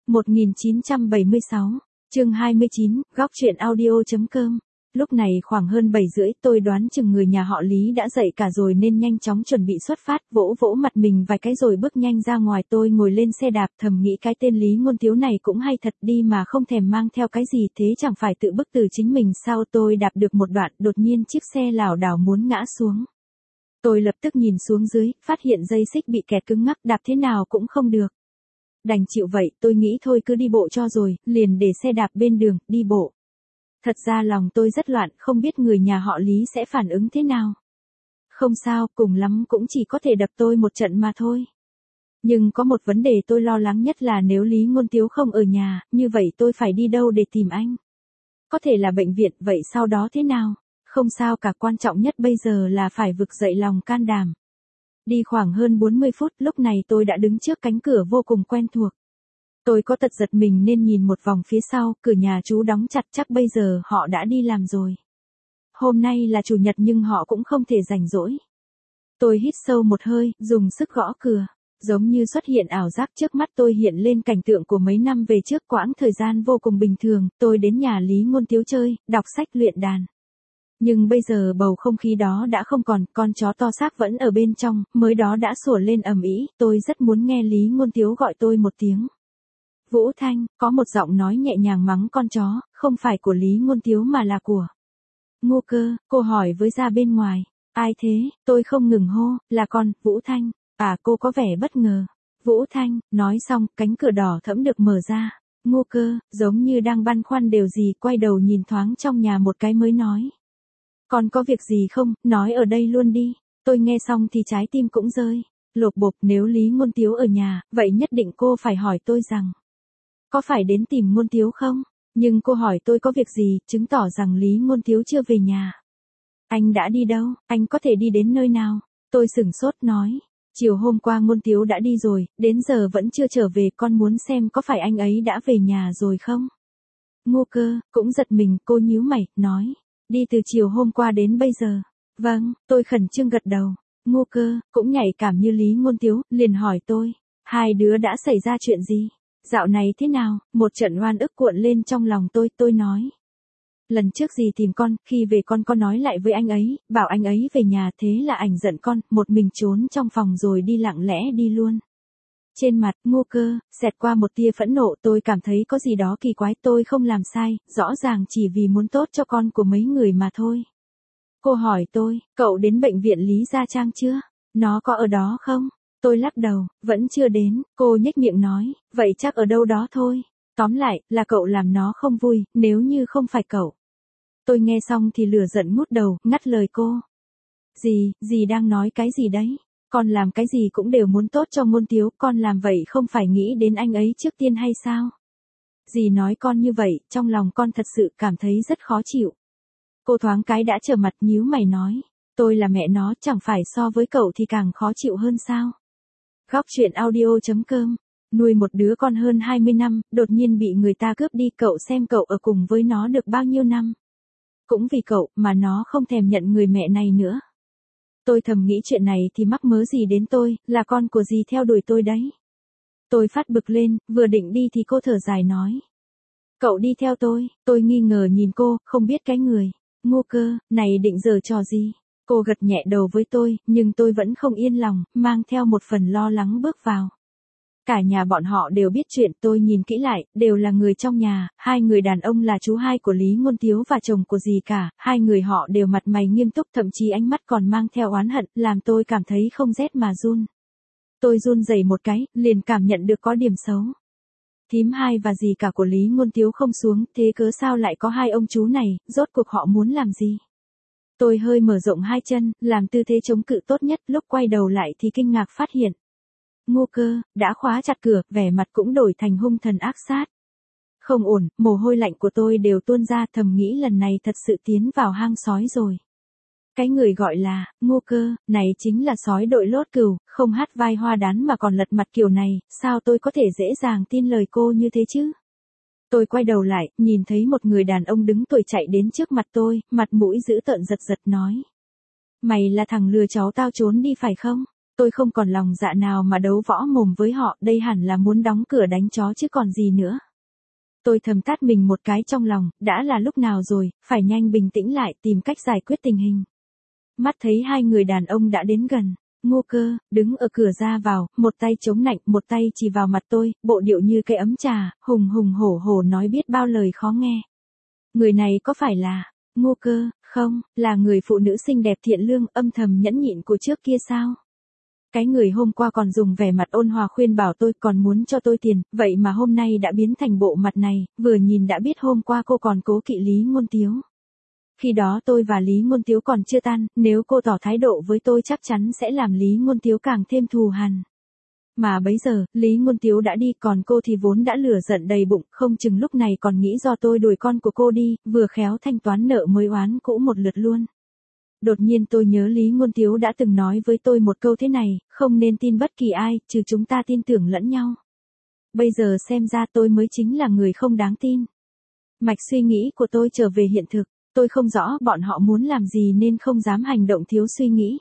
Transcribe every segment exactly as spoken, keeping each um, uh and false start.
một nghìn chín trăm bảy mươi sáu, chương hai mươi chín, góc truyện audio.com. Lúc này khoảng hơn bảy rưỡi, tôi đoán chừng người nhà họ Lý đã dậy cả rồi nên nhanh chóng chuẩn bị xuất phát, vỗ vỗ mặt mình vài cái rồi bước nhanh ra ngoài. Tôi ngồi lên xe đạp thầm nghĩ cái tên Lý Ngôn Tiếu này cũng hay thật đi mà không thèm mang theo cái gì, thế chẳng phải tự bức từ chính mình sao. Tôi đạp được một đoạn, đột nhiên chiếc xe lảo đảo muốn ngã xuống. Tôi lập tức nhìn xuống dưới, phát hiện dây xích bị kẹt cứng ngắc, đạp thế nào cũng không được. Đành chịu vậy, tôi nghĩ thôi cứ đi bộ cho rồi, liền để xe đạp bên đường, đi bộ. Thật ra lòng tôi rất loạn, không biết người nhà họ Lý sẽ phản ứng thế nào. Không sao, cùng lắm cũng chỉ có thể đập tôi một trận mà thôi. Nhưng có một vấn đề tôi lo lắng nhất là nếu Lý Ngôn Tiếu không ở nhà, như vậy tôi phải đi đâu để tìm anh? Có thể là bệnh viện, vậy sau đó thế nào? Không sao cả, quan trọng nhất bây giờ là phải vực dậy lòng can đảm. Đi khoảng hơn bốn mươi phút, lúc này tôi đã đứng trước cánh cửa vô cùng quen thuộc. Tôi có tật giật mình nên nhìn một vòng phía sau, cửa nhà chú đóng chặt, chắc bây giờ họ đã đi làm rồi. Hôm nay là chủ nhật nhưng họ cũng không thể rảnh rỗi. Tôi hít sâu một hơi, dùng sức gõ cửa. Giống như xuất hiện ảo giác, trước mắt tôi hiện lên cảnh tượng của mấy năm về trước, quãng thời gian vô cùng bình thường, tôi đến nhà Lý Ngôn Tiếu chơi, đọc sách, luyện đàn. Nhưng bây giờ bầu không khí đó đã không còn, con chó to xác vẫn ở bên trong, mới đó đã sủa lên ầm ĩ, tôi rất muốn nghe Lý Ngôn Tiếu gọi tôi một tiếng. Vũ Thanh, có một giọng nói nhẹ nhàng mắng con chó, không phải của Lý Ngôn Tiếu mà là của Ngô Cơ. Cô hỏi với ra bên ngoài, ai thế? Tôi không ngừng hô, là con, Vũ Thanh. À, cô có vẻ bất ngờ. Vũ Thanh, nói xong, cánh cửa đỏ thẫm được mở ra. Ngô Cơ, giống như đang băn khoăn điều gì, quay đầu nhìn thoáng trong nhà một cái mới nói. Con có việc gì không, nói ở đây luôn đi. Tôi nghe xong thì trái tim cũng rơi. Lột bột, nếu Lý Ngôn Tiếu ở nhà, vậy nhất định cô phải hỏi tôi rằng. Có phải đến tìm Ngôn Tiếu không? Nhưng cô hỏi tôi có việc gì, chứng tỏ rằng Lý Ngôn Tiếu chưa về nhà. Anh đã đi đâu, anh có thể đi đến nơi nào? Tôi sửng sốt nói. Chiều hôm qua Ngôn Tiếu đã đi rồi, đến giờ vẫn chưa trở về, con muốn xem có phải anh ấy đã về nhà rồi không? Ngô Cơ, cũng giật mình, cô nhíu mày, nói. Đi từ chiều hôm qua đến bây giờ. Vâng, tôi khẩn trương gật đầu. Ngô Cơ, cũng nhạy cảm như Lý Ngôn Tiếu, liền hỏi tôi. Hai đứa đã xảy ra chuyện gì? Dạo này thế nào? Một trận oan ức cuộn lên trong lòng tôi, tôi nói. Lần trước gì tìm con, khi về con có nói lại với anh ấy, bảo anh ấy về nhà, thế là ảnh giận con, một mình trốn trong phòng rồi đi lặng lẽ đi luôn. Trên mặt Ngô Cơ xẹt qua một tia phẫn nộ, tôi cảm thấy có gì đó kỳ quái, tôi không làm sai, rõ ràng chỉ vì muốn tốt cho con của mấy người mà thôi. Cô hỏi tôi, cậu đến bệnh viện Lý Gia Trang chưa? Nó có ở đó không? Tôi lắc đầu, vẫn chưa đến. Cô nhếch miệng nói, vậy chắc ở đâu đó thôi. Tóm lại, là cậu làm nó không vui, nếu như không phải cậu. Tôi nghe xong thì lửa giận ngút đầu, ngắt lời cô. Gì, dì đang nói cái gì đấy? Con làm cái gì cũng đều muốn tốt cho Ngôn Tiếu, con làm vậy không phải nghĩ đến anh ấy trước tiên hay sao? Dì nói con như vậy, trong lòng con thật sự cảm thấy rất khó chịu. Cô thoáng cái đã trở mặt, nhíu mày nói. Tôi là mẹ nó, chẳng phải so với cậu thì càng khó chịu hơn sao? Góc truyện audio.com. Nuôi một đứa con hơn hai mươi năm, đột nhiên bị người ta cướp đi, cậu xem cậu ở cùng với nó được bao nhiêu năm. Cũng vì cậu mà nó không thèm nhận người mẹ này nữa. Tôi thầm nghĩ chuyện này thì mắc mớ gì đến tôi, là con của dì theo đuổi tôi đấy. Tôi phát bực lên, vừa định đi thì cô thở dài nói. Cậu đi theo tôi, tôi nghi ngờ nhìn cô, không biết cái người. Ngô Cơ, này định giở trò gì? Cô gật nhẹ đầu với tôi, nhưng tôi vẫn không yên lòng, mang theo một phần lo lắng bước vào. Cả nhà bọn họ đều biết chuyện, tôi nhìn kỹ lại, đều là người trong nhà, hai người đàn ông là chú hai của Lý Ngôn Tiếu và chồng của dì cả, hai người họ đều mặt mày nghiêm túc, thậm chí ánh mắt còn mang theo oán hận, làm tôi cảm thấy không rét mà run. Tôi run rẩy một cái, liền cảm nhận được có điểm xấu. Thím hai và dì cả của Lý Ngôn Tiếu không xuống, thế cớ sao lại có hai ông chú này, rốt cuộc họ muốn làm gì? Tôi hơi mở rộng hai chân, làm tư thế chống cự tốt nhất, lúc quay đầu lại thì kinh ngạc phát hiện. Ngô Cơ đã khóa chặt cửa, vẻ mặt cũng đổi thành hung thần ác sát. Không ổn, mồ hôi lạnh của tôi đều tuôn ra, thầm nghĩ lần này thật sự tiến vào hang sói rồi. Cái người gọi là Ngô Cơ này chính là sói đội lốt cừu, không hát vai hoa đán mà còn lật mặt kiểu này, sao tôi có thể dễ dàng tin lời cô như thế chứ? Tôi quay đầu lại, nhìn thấy một người đàn ông đứng tuổi chạy đến trước mặt tôi, mặt mũi dữ tợn giật giật nói. Mày là thằng lừa cháu tao trốn đi phải không? Tôi không còn lòng dạ nào mà đấu võ mồm với họ, đây hẳn là muốn đóng cửa đánh chó chứ còn gì nữa. Tôi thầm tát mình một cái trong lòng, đã là lúc nào rồi, phải nhanh bình tĩnh lại tìm cách giải quyết tình hình. Mắt thấy hai người đàn ông đã đến gần. Ngô Cơ, đứng ở cửa ra vào, một tay chống nạnh, một tay chỉ vào mặt tôi, bộ điệu như cây ấm trà, hùng hùng hổ hổ nói biết bao lời khó nghe. Người này có phải là Ngô Cơ? Không, là người phụ nữ xinh đẹp thiện lương, âm thầm nhẫn nhịn của trước kia sao? Cái người hôm qua còn dùng vẻ mặt ôn hòa khuyên bảo tôi, còn muốn cho tôi tiền, vậy mà hôm nay đã biến thành bộ mặt này, vừa nhìn đã biết hôm qua cô còn cố kỵ Lý Ngôn Tiếu. Khi đó tôi và Lý Ngôn Tiếu còn chưa tan, nếu cô tỏ thái độ với tôi chắc chắn sẽ làm Lý Ngôn Tiếu càng thêm thù hằn. Mà bấy giờ, Lý Ngôn Tiếu đã đi, còn cô thì vốn đã lửa giận đầy bụng, không chừng lúc này còn nghĩ do tôi đuổi con của cô đi, vừa khéo thanh toán nợ mới oán cũ một lượt luôn. Đột nhiên tôi nhớ Lý Ngôn Tiếu đã từng nói với tôi một câu thế này, không nên tin bất kỳ ai, trừ chúng ta tin tưởng lẫn nhau. Bây giờ xem ra tôi mới chính là người không đáng tin. Mạch suy nghĩ của tôi trở về hiện thực, tôi không rõ bọn họ muốn làm gì nên không dám hành động thiếu suy nghĩ.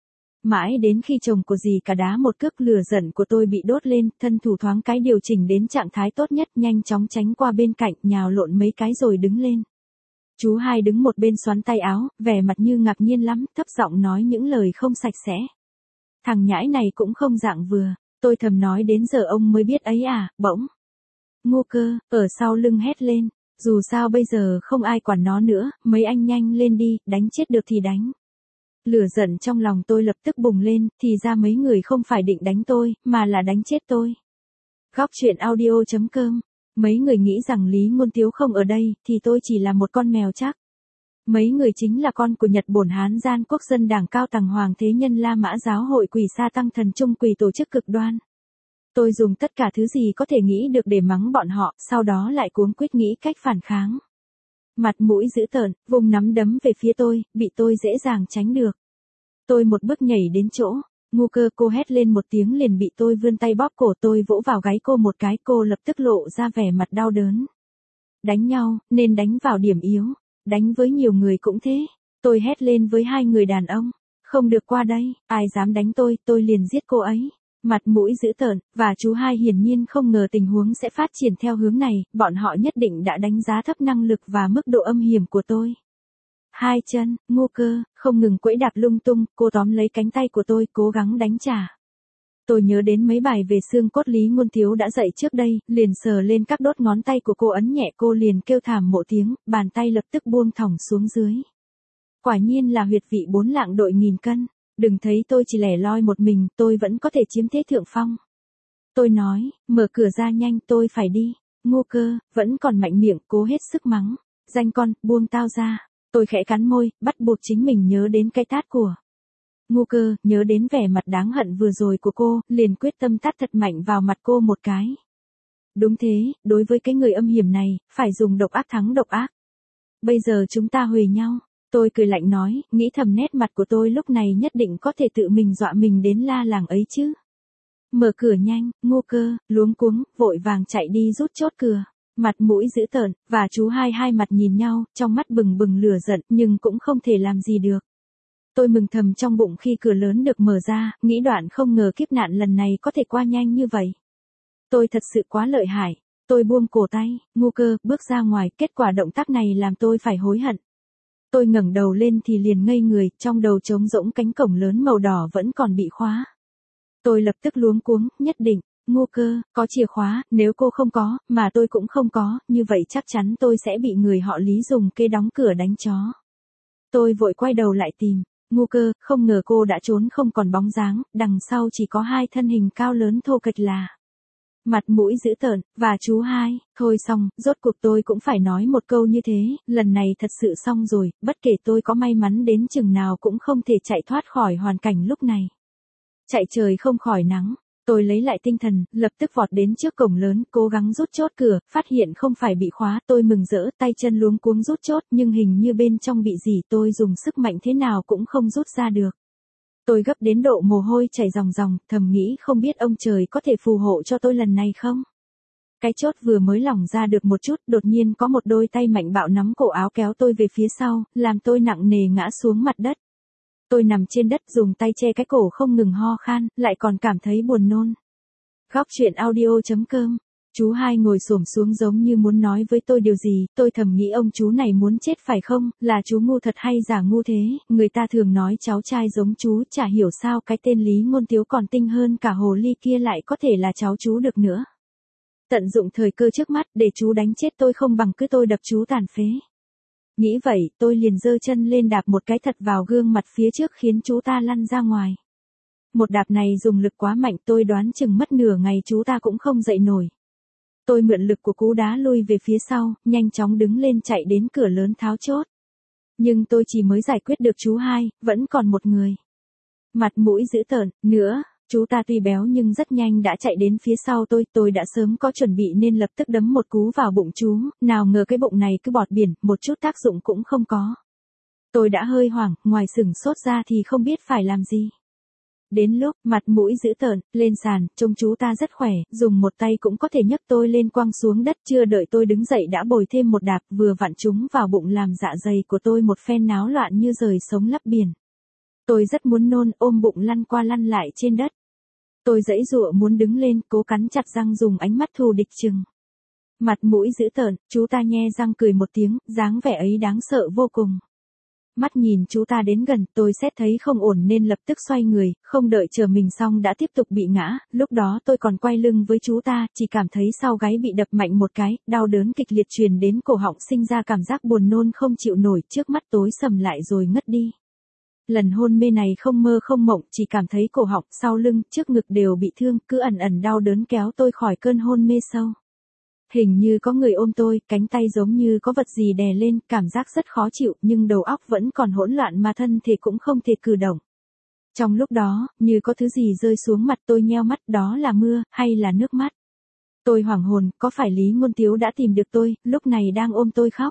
Mãi đến khi chồng của dì cả đá một cước, lửa giận của tôi bị đốt lên, thân thủ thoáng cái điều chỉnh đến trạng thái tốt nhất, nhanh chóng tránh qua bên cạnh, nhào lộn mấy cái rồi đứng lên. Chú hai đứng một bên xoắn tay áo, vẻ mặt như ngạc nhiên lắm, thấp giọng nói những lời không sạch sẽ. Thằng nhãi này cũng không dạng vừa, tôi thầm nói đến giờ ông mới biết ấy à, bỗng. Ngô Cơ, ở sau lưng hét lên, dù sao bây giờ không ai quản nó nữa, mấy anh nhanh lên đi, đánh chết được thì đánh. Lửa giận trong lòng tôi lập tức bùng lên, thì ra mấy người không phải định đánh tôi, mà là đánh chết tôi. Góc truyện audio chấm com. Mấy người nghĩ rằng Lý Ngôn Tiếu không ở đây, thì tôi chỉ là một con mèo chắc. Mấy người chính là con của Nhật Bổn Hán Gian Quốc dân đảng cao tầng Hoàng Thế Nhân La Mã giáo hội quỷ sa tăng thần trung quỷ tổ chức cực đoan. Tôi dùng tất cả thứ gì có thể nghĩ được để mắng bọn họ, sau đó lại cuống quýt nghĩ cách phản kháng. Mặt mũi dữ tợn, vùng nắm đấm về phía tôi, bị tôi dễ dàng tránh được. Tôi một bước nhảy đến chỗ. Ngô Cơ, cô hét lên một tiếng liền bị tôi vươn tay bóp cổ, tôi vỗ vào gáy cô một cái, cô lập tức lộ ra vẻ mặt đau đớn. Đánh nhau, nên đánh vào điểm yếu, đánh với nhiều người cũng thế. Tôi hét lên với hai người đàn ông, không được qua đây, ai dám đánh tôi, tôi liền giết cô ấy. Mặt mũi dữ tợn, và chú hai hiển nhiên không ngờ tình huống sẽ phát triển theo hướng này, bọn họ nhất định đã đánh giá thấp năng lực và mức độ âm hiểm của tôi. Hai chân, Ngô Cơ, không ngừng quẫy đạp lung tung, cô tóm lấy cánh tay của tôi, cố gắng đánh trả. Tôi nhớ đến mấy bài về xương cốt Lý Ngôn Tiếu đã dạy trước đây, liền sờ lên các đốt ngón tay của cô, ấn nhẹ, cô liền kêu thảm một tiếng, bàn tay lập tức buông thõng xuống dưới. Quả nhiên là huyệt vị bốn lạng đội nghìn cân, đừng thấy tôi chỉ lẻ loi một mình, tôi vẫn có thể chiếm thế thượng phong. Tôi nói, mở cửa ra nhanh, tôi phải đi. Ngô Cơ, vẫn còn mạnh miệng, cố hết sức mắng. Danh con, buông tao ra. Tôi khẽ cắn môi, bắt buộc chính mình nhớ đến cái tát của Ngô Cơ, nhớ đến vẻ mặt đáng hận vừa rồi của cô, liền quyết tâm tát thật mạnh vào mặt cô một cái. Đúng thế, đối với cái người âm hiểm này, phải dùng độc ác thắng độc ác. Bây giờ chúng ta huề nhau. Tôi cười lạnh nói, nghĩ thầm nét mặt của tôi lúc này nhất định có thể tự mình dọa mình đến la làng ấy chứ. Mở cửa nhanh, Ngô Cơ, luống cuống, vội vàng chạy đi rút chốt cửa. Mặt mũi dữ tợn, và chú hai hai mặt nhìn nhau, trong mắt bừng bừng lửa giận, nhưng cũng không thể làm gì được. Tôi mừng thầm trong bụng khi cửa lớn được mở ra, nghĩ đoạn không ngờ kiếp nạn lần này có thể qua nhanh như vậy. Tôi thật sự quá lợi hại. Tôi buông cổ tay, Ngô Cơ, bước ra ngoài, kết quả động tác này làm tôi phải hối hận. Tôi ngẩng đầu lên thì liền ngây người, trong đầu trống rỗng, cánh cổng lớn màu đỏ vẫn còn bị khóa. Tôi lập tức luống cuống, nhất định. Ngô Cơ, có chìa khóa, nếu cô không có, mà tôi cũng không có, như vậy chắc chắn tôi sẽ bị người họ Lý dùng kê đóng cửa đánh chó. Tôi vội quay đầu lại tìm Ngô Cơ, không ngờ cô đã trốn không còn bóng dáng, đằng sau chỉ có hai thân hình cao lớn thô kệch là. Mặt mũi dữ tợn, và chú hai, thôi xong, rốt cuộc tôi cũng phải nói một câu như thế, lần này thật sự xong rồi, bất kể tôi có may mắn đến chừng nào cũng không thể chạy thoát khỏi hoàn cảnh lúc này. Chạy trời không khỏi nắng. Tôi lấy lại tinh thần, lập tức vọt đến trước cổng lớn, cố gắng rút chốt cửa, phát hiện không phải bị khóa, tôi mừng rỡ, tay chân luống cuống rút chốt, nhưng hình như bên trong bị gì, tôi dùng sức mạnh thế nào cũng không rút ra được. Tôi gấp đến độ mồ hôi chảy ròng ròng, thầm nghĩ không biết ông trời có thể phù hộ cho tôi lần này không. Cái chốt vừa mới lỏng ra được một chút, đột nhiên có một đôi tay mạnh bạo nắm cổ áo kéo tôi về phía sau, làm tôi nặng nề ngã xuống mặt đất. Tôi nằm trên đất dùng tay che cái cổ không ngừng ho khan, lại còn cảm thấy buồn nôn. Góc chuyện audio chấm com. Chú hai ngồi xổm xuống giống như muốn nói với tôi điều gì, tôi thầm nghĩ ông chú này muốn chết phải không, là chú ngu thật hay giả ngu thế, người ta thường nói cháu trai giống chú, chả hiểu sao cái tên Lý Ngôn Tiếu còn tinh hơn cả hồ ly kia lại có thể là cháu chú được nữa. Tận dụng thời cơ trước mắt để chú đánh chết tôi không bằng cứ tôi đập chú tàn phế. Nghĩ vậy, tôi liền giơ chân lên đạp một cái thật vào gương mặt phía trước khiến chú ta lăn ra ngoài. Một đạp này dùng lực quá mạnh, tôi đoán chừng mất nửa ngày chú ta cũng không dậy nổi. Tôi mượn lực của cú đá lui về phía sau, nhanh chóng đứng lên chạy đến cửa lớn tháo chốt. Nhưng tôi chỉ mới giải quyết được chú hai, vẫn còn một người. Mặt mũi dữ tợn, nữa, chú ta tuy béo nhưng rất nhanh đã chạy đến phía sau tôi, tôi đã sớm có chuẩn bị nên lập tức đấm một cú vào bụng chú, nào ngờ cái bụng này cứ bọt biển, một chút tác dụng cũng không có. Tôi đã hơi hoảng, ngoài sửng sốt ra thì không biết phải làm gì. Đến lúc, mặt mũi dữ tợn, lên sàn, trông chú ta rất khỏe, dùng một tay cũng có thể nhấc tôi lên quăng xuống đất, chưa đợi tôi đứng dậy đã bồi thêm một đạp, vừa vặn trúng vào bụng làm dạ dày của tôi một phen náo loạn như rời sống lấp biển. Tôi rất muốn nôn, ôm bụng lăn qua lăn lại trên đất. Tôi giãy giụa muốn đứng lên, cố cắn chặt răng dùng ánh mắt thù địch chừng. Mặt mũi dữ tợn, chú ta nhe răng cười một tiếng, dáng vẻ ấy đáng sợ vô cùng. Mắt nhìn chú ta đến gần, tôi xét thấy không ổn nên lập tức xoay người, không đợi chờ mình xong đã tiếp tục bị ngã, lúc đó tôi còn quay lưng với chú ta, chỉ cảm thấy sau gáy bị đập mạnh một cái, đau đớn kịch liệt truyền đến cổ họng sinh ra cảm giác buồn nôn không chịu nổi, trước mắt tối sầm lại rồi ngất đi. Lần hôn mê này không mơ không mộng, chỉ cảm thấy cổ họng, sau lưng, trước ngực đều bị thương, cứ ẩn ẩn đau đớn kéo tôi khỏi cơn hôn mê sâu. Hình như có người ôm tôi, cánh tay giống như có vật gì đè lên, cảm giác rất khó chịu, nhưng đầu óc vẫn còn hỗn loạn mà thân thể cũng không thể cử động. Trong lúc đó, như có thứ gì rơi xuống mặt tôi nheo mắt, đó là mưa, hay là nước mắt. Tôi hoảng hồn, có phải Lý Ngôn Tiếu đã tìm được tôi, lúc này đang ôm tôi khóc?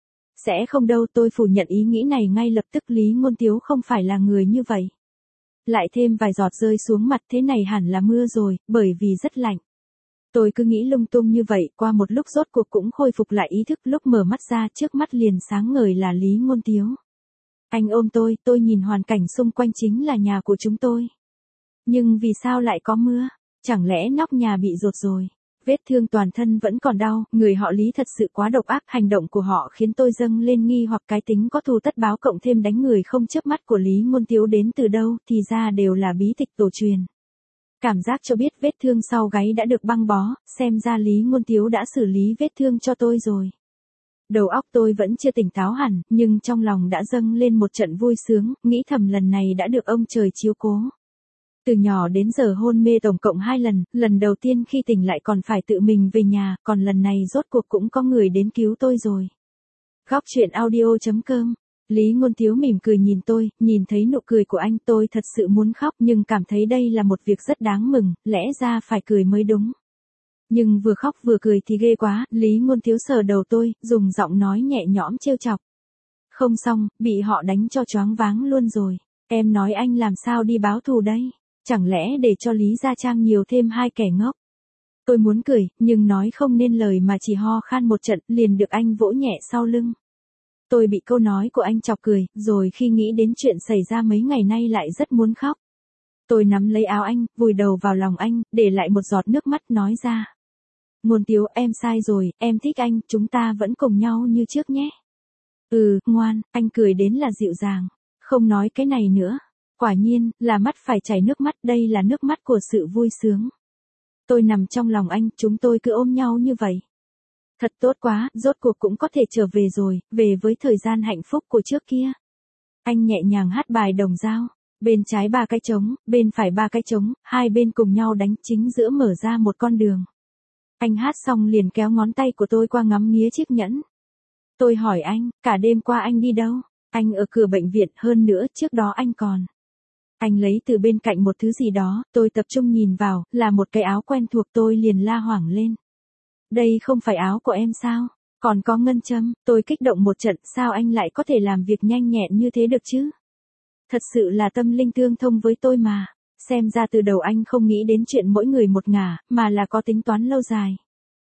Sẽ không đâu, tôi phủ nhận ý nghĩ này ngay lập tức, Lý Ngôn Tiếu không phải là người như vậy. Lại thêm vài giọt rơi xuống mặt, thế này hẳn là mưa rồi, bởi vì rất lạnh. Tôi cứ nghĩ lung tung như vậy, qua một lúc rốt cuộc cũng khôi phục lại ý thức, lúc mở mắt ra trước mắt liền sáng ngời là Lý Ngôn Tiếu. Anh ôm tôi, tôi nhìn hoàn cảnh xung quanh chính là nhà của chúng tôi. Nhưng vì sao lại có mưa? Chẳng lẽ nóc nhà bị dột rồi? Vết thương toàn thân vẫn còn đau, người họ Lý thật sự quá độc ác, hành động của họ khiến tôi dâng lên nghi hoặc cái tính có thù tất báo cộng thêm đánh người không chớp mắt của Lý Ngôn Tiếu đến từ đâu, thì ra đều là bí tịch tổ truyền. Cảm giác cho biết vết thương sau gáy đã được băng bó, xem ra Lý Ngôn Tiếu đã xử lý vết thương cho tôi rồi. Đầu óc tôi vẫn chưa tỉnh táo hẳn, nhưng trong lòng đã dâng lên một trận vui sướng, nghĩ thầm lần này đã được ông trời chiếu cố. Từ nhỏ đến giờ hôn mê tổng cộng hai lần, lần đầu tiên khi tỉnh lại còn phải tự mình về nhà, còn lần này rốt cuộc cũng có người đến cứu tôi rồi. Góc chuyện audio chấm com. Lý Ngôn Tiếu mỉm cười nhìn tôi, nhìn thấy nụ cười của anh tôi thật sự muốn khóc nhưng cảm thấy đây là một việc rất đáng mừng, lẽ ra phải cười mới đúng. Nhưng vừa khóc vừa cười thì ghê quá, Lý Ngôn Tiếu sờ đầu tôi, dùng giọng nói nhẹ nhõm trêu chọc. Không xong, bị họ đánh cho choáng váng luôn rồi. Em nói anh làm sao đi báo thù đây? Chẳng lẽ để cho Lý Gia Trang nhiều thêm hai kẻ ngốc? Tôi muốn cười, nhưng nói không nên lời mà chỉ ho khan một trận, liền được anh vỗ nhẹ sau lưng. Tôi bị câu nói của anh chọc cười, rồi khi nghĩ đến chuyện xảy ra mấy ngày nay lại rất muốn khóc. Tôi nắm lấy áo anh, vùi đầu vào lòng anh, để lại một giọt nước mắt nói ra. Ngôn Tiếu, em sai rồi, em thích anh, chúng ta vẫn cùng nhau như trước nhé. Ừ, ngoan, anh cười đến là dịu dàng. Không nói cái này nữa. Quả nhiên, là mắt phải chảy nước mắt, đây là nước mắt của sự vui sướng. Tôi nằm trong lòng anh, chúng tôi cứ ôm nhau như vậy. Thật tốt quá, rốt cuộc cũng có thể trở về rồi, về với thời gian hạnh phúc của trước kia. Anh nhẹ nhàng hát bài đồng dao, bên trái ba cái trống, bên phải ba cái trống, hai bên cùng nhau đánh, chính giữa mở ra một con đường. Anh hát xong liền kéo ngón tay của tôi qua ngắm nghía chiếc nhẫn. Tôi hỏi anh, cả đêm qua anh đi đâu? Anh ở cửa bệnh viện, hơn nữa trước đó anh còn. Anh lấy từ bên cạnh một thứ gì đó, tôi tập trung nhìn vào, là một cái áo quen thuộc, tôi liền la hoảng lên. Đây không phải áo của em sao? Còn có ngân châm, tôi kích động một trận, sao anh lại có thể làm việc nhanh nhẹn như thế được chứ? Thật sự là tâm linh tương thông với tôi mà. Xem ra từ đầu anh không nghĩ đến chuyện mỗi người một ngả, mà là có tính toán lâu dài.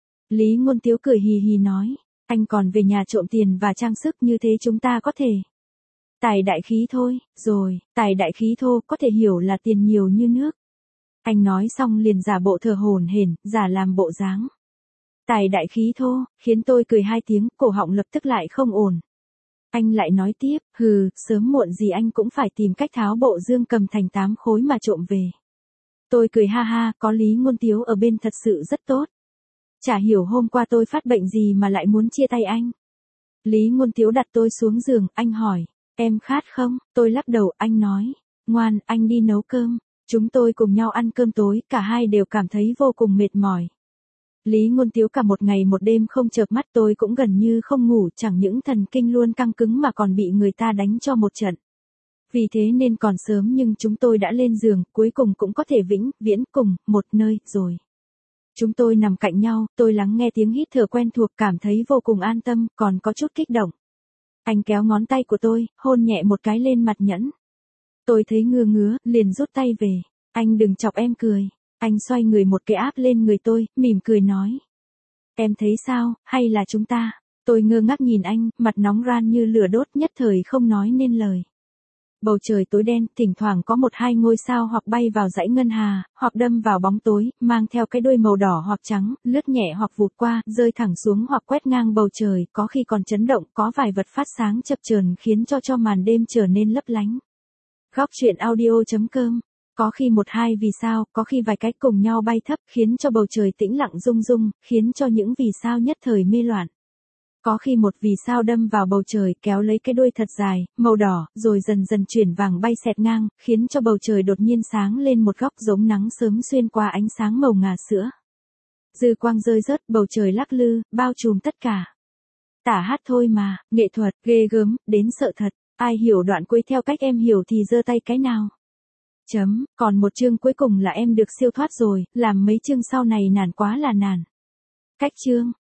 Lý Ngôn Tiếu cười hì hì nói, anh còn về nhà trộm tiền và trang sức như thế chúng ta có thể. Tài đại khí thôi, rồi, tài đại khí thô có thể hiểu là tiền nhiều như nước. Anh nói xong liền giả bộ thở hổn hển, giả làm bộ dáng. Tài đại khí thô, khiến tôi cười hai tiếng, cổ họng lập tức lại không ổn. Anh lại nói tiếp, hừ, sớm muộn gì anh cũng phải tìm cách tháo bộ dương cầm thành tám khối mà trộm về. Tôi cười ha ha, có Lý Ngôn Tiếu ở bên thật sự rất tốt. Chả hiểu hôm qua tôi phát bệnh gì mà lại muốn chia tay anh. Lý Ngôn Tiếu đặt tôi xuống giường, anh hỏi, em khát không? Tôi lắc đầu, anh nói, ngoan, anh đi nấu cơm. Chúng tôi cùng nhau ăn cơm tối, cả hai đều cảm thấy vô cùng mệt mỏi. Lý Ngôn Tiếu cả một ngày một đêm không chợp mắt, tôi cũng gần như không ngủ, chẳng những thần kinh luôn căng cứng mà còn bị người ta đánh cho một trận. Vì thế nên còn sớm nhưng chúng tôi đã lên giường, cuối cùng cũng có thể vĩnh, viễn cùng, một nơi, rồi. Chúng tôi nằm cạnh nhau, tôi lắng nghe tiếng hít thở quen thuộc, cảm thấy vô cùng an tâm, còn có chút kích động. Anh kéo ngón tay của tôi, hôn nhẹ một cái lên mặt nhẫn. Tôi thấy ngứa ngứa, liền rút tay về. Anh đừng chọc em cười. Anh xoay người một cái áp lên người tôi, mỉm cười nói. Em thấy sao, hay là chúng ta? Tôi ngơ ngác nhìn anh, mặt nóng ran như lửa đốt, nhất thời không nói nên lời. Bầu trời tối đen, thỉnh thoảng có một hai ngôi sao hoặc bay vào dãy ngân hà, hoặc đâm vào bóng tối, mang theo cái đuôi màu đỏ hoặc trắng, lướt nhẹ hoặc vụt qua, rơi thẳng xuống hoặc quét ngang bầu trời, có khi còn chấn động, có vài vật phát sáng chập chờn khiến cho cho màn đêm trở nên lấp lánh. Góc truyện audio chấm com. Có khi một hai vì sao, có khi vài cái cùng nhau bay thấp, khiến cho bầu trời tĩnh lặng rung rung, khiến cho những vì sao nhất thời mê loạn. Có khi một vì sao đâm vào bầu trời, kéo lấy cái đuôi thật dài, màu đỏ, rồi dần dần chuyển vàng bay xẹt ngang, khiến cho bầu trời đột nhiên sáng lên một góc giống nắng sớm xuyên qua ánh sáng màu ngà sữa. Dư quang rơi rớt, bầu trời lắc lư, bao trùm tất cả. Tả hát thôi mà, nghệ thuật, ghê gớm, đến sợ thật. Ai hiểu đoạn cuối theo cách em hiểu thì giơ tay cái nào. Chấm, còn một chương cuối cùng là em được siêu thoát rồi, làm mấy chương sau này nản quá là nản. Cách chương.